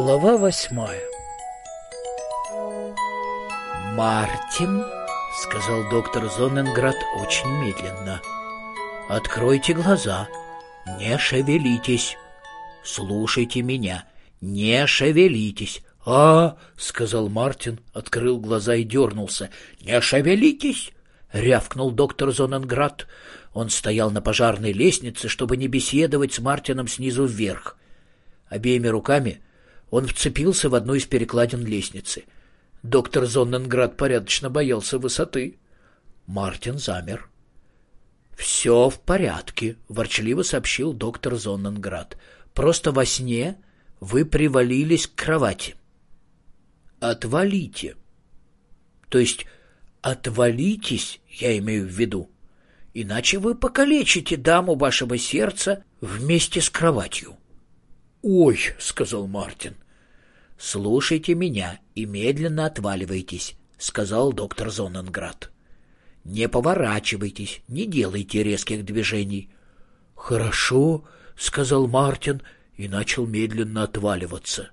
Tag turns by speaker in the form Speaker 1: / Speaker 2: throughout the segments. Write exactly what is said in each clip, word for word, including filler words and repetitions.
Speaker 1: Глава восьмая. «Мартин», — сказал доктор Зонненград очень медленно, — «откройте глаза, не шевелитесь, слушайте меня, не шевелитесь». «А, — сказал Мартин, открыл глаза и дернулся. «Не шевелитесь!» — рявкнул доктор Зонненград. Он стоял на пожарной лестнице, чтобы не беседовать с Мартином снизу вверх. Обеими руками он вцепился в одну из перекладин лестницы. Доктор Зонненград порядочно боялся высоты. Мартин замер. «Все в порядке», — ворчливо сообщил доктор Зонненград. «Просто во сне вы привалились к кровати». «Отвалите». «То есть отвалитесь, я имею в виду. Иначе вы покалечите даму вашего сердца вместе с кроватью». «Ой», — сказал Мартин. «Слушайте меня и медленно отваливайтесь», — сказал доктор Зонненград. «Не поворачивайтесь, не делайте резких движений». «Хорошо», — сказал Мартин и начал медленно отваливаться.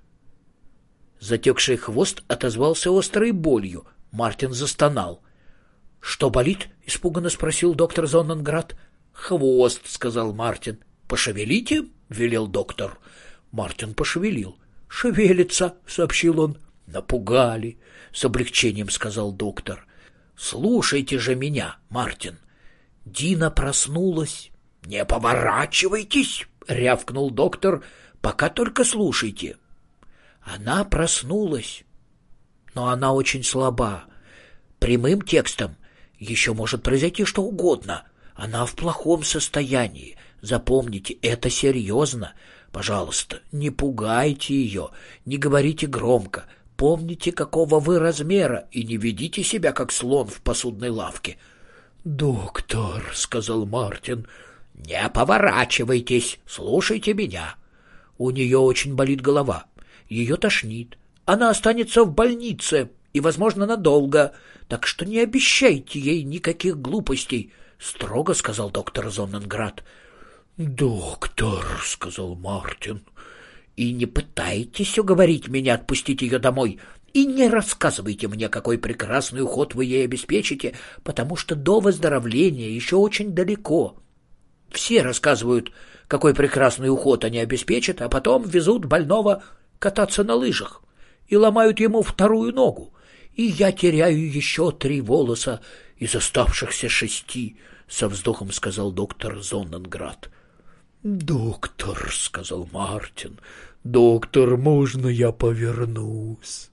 Speaker 1: Затекший хвост отозвался острой болью. Мартин застонал. «Что болит?» — испуганно спросил доктор Зонненград. «Хвост», — сказал Мартин. «Пошевелите», — велел доктор. Мартин пошевелил. «Шевелится», — сообщил он. «Напугали», — с облегчением сказал доктор. «Слушайте же меня, Мартин. Дина проснулась». «Не поворачивайтесь», — рявкнул доктор. «Пока только слушайте». Она проснулась, но она очень слаба. Прямым текстом еще может произойти что угодно. Она в плохом состоянии. Запомните, это серьезно. Пожалуйста, не пугайте ее, не говорите громко. Помните, какого вы размера, и не ведите себя, как слон в посудной лавке. «Доктор», — сказал Мартин, — «не поворачивайтесь, слушайте меня. У нее очень болит голова, ее тошнит. Она останется в больнице, и, возможно, надолго, так что не обещайте ей никаких глупостей», — строго сказал доктор Зонненград. «Доктор», — сказал Мартин, — «и не пытайтесь уговорить меня отпустить ее домой, и не рассказывайте мне, какой прекрасный уход вы ей обеспечите, потому что до выздоровления еще очень далеко. Все рассказывают, какой прекрасный уход они обеспечат, а потом везут больного кататься на лыжах и ломают ему вторую ногу, и я теряю еще три волоса из оставшихся шести», — со вздохом сказал доктор Зонненград. «Доктор», — сказал Мартин, — «доктор, можно я повернусь?»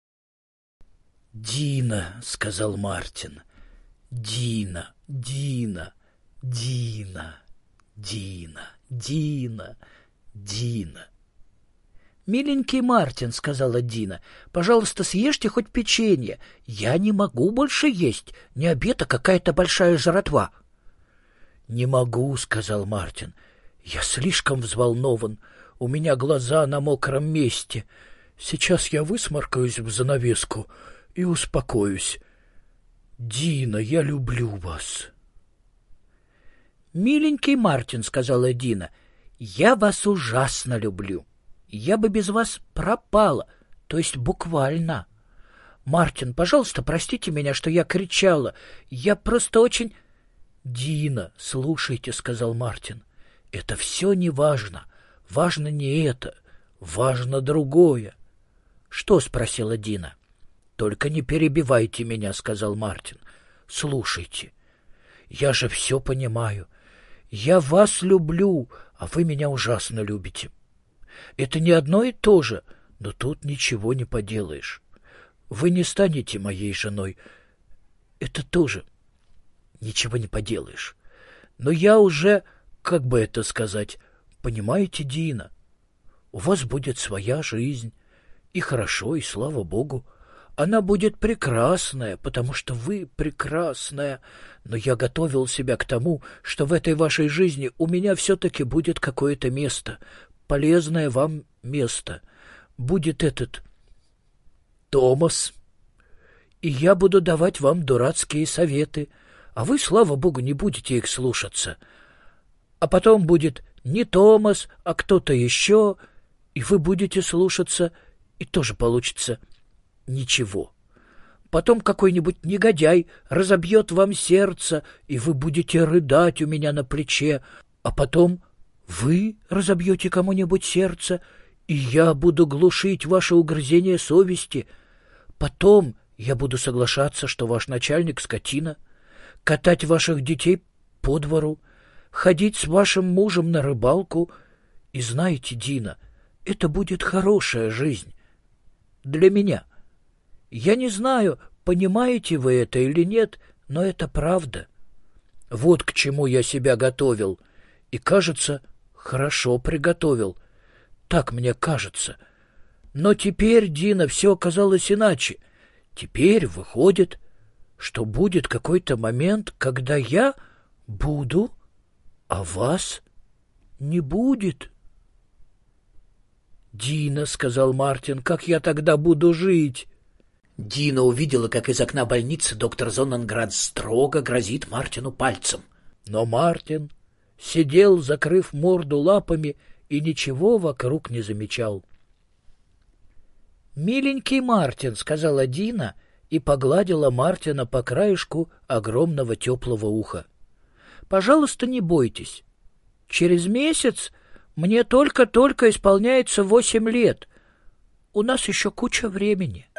Speaker 1: «Дина», — сказал Мартин, — «Дина, Дина, Дина, Дина, Дина, Дина». «Миленький Мартин», — сказала Дина, — «пожалуйста, съешьте хоть печенье. Я не могу больше есть. Не обед, а какая-то большая жратва». «Не могу», — сказал Мартин. «Я слишком взволнован. У меня глаза на мокром месте. Сейчас я высморкаюсь в занавеску и успокоюсь. Дина, я люблю вас». «Миленький Мартин», — сказала Дина, — «я вас ужасно люблю. Я бы без вас пропала, то есть буквально. Мартин, пожалуйста, простите меня, что я кричала. Я просто очень...» «Дина, слушайте», — сказал Мартин, — «это все не важно. Важно не это, важно другое». «Что?» — спросила Дина. «Только не перебивайте меня», — сказал Мартин. «Слушайте, я же все понимаю. Я вас люблю, а вы меня ужасно любите. Это не одно и то же, но тут ничего не поделаешь. Вы не станете моей женой. Это тоже ничего не поделаешь. Но я уже, как бы это сказать, понимаете, Дина, у вас будет своя жизнь, и хорошо, и слава Богу. Она будет прекрасная, потому что вы прекрасная, но я готовил себя к тому, что в этой вашей жизни у меня все-таки будет какое-то место, полезное вам место. Будет этот Томас, и я буду давать вам дурацкие советы, а вы, слава Богу, не будете их слушаться. А потом будет не Томас, а кто-то еще, и вы будете слушаться и тоже получится ничего. Потом какой-нибудь негодяй разобьет вам сердце, и вы будете рыдать у меня на плече, а потом вы разобьете кому-нибудь сердце, и я буду глушить ваше угрызение совести. Потом я буду соглашаться, что ваш начальник — скотина, катать ваших детей по двору, ходить с вашим мужем на рыбалку. И знаете, Дина, это будет хорошая жизнь для меня. Я не знаю, понимаете вы это или нет, но это правда. Вот к чему я себя готовил. И, кажется, хорошо приготовил. Так мне кажется. Но теперь, Дина, все оказалось иначе. Теперь выходит, что будет какой-то момент, когда я буду, а вас не будет. «Дина», — сказал Мартин, — «как я тогда буду жить?» Дина увидела, как из окна больницы доктор Зонненград строго грозит Мартину пальцем. Но Мартин сидел, закрыв морду лапами, и ничего вокруг не замечал. «Миленький Мартин», — сказала Дина и погладила Мартина по краешку огромного теплого уха. «Пожалуйста, не бойтесь. Через месяц мне только-только исполняется восемь лет. У нас еще куча времени».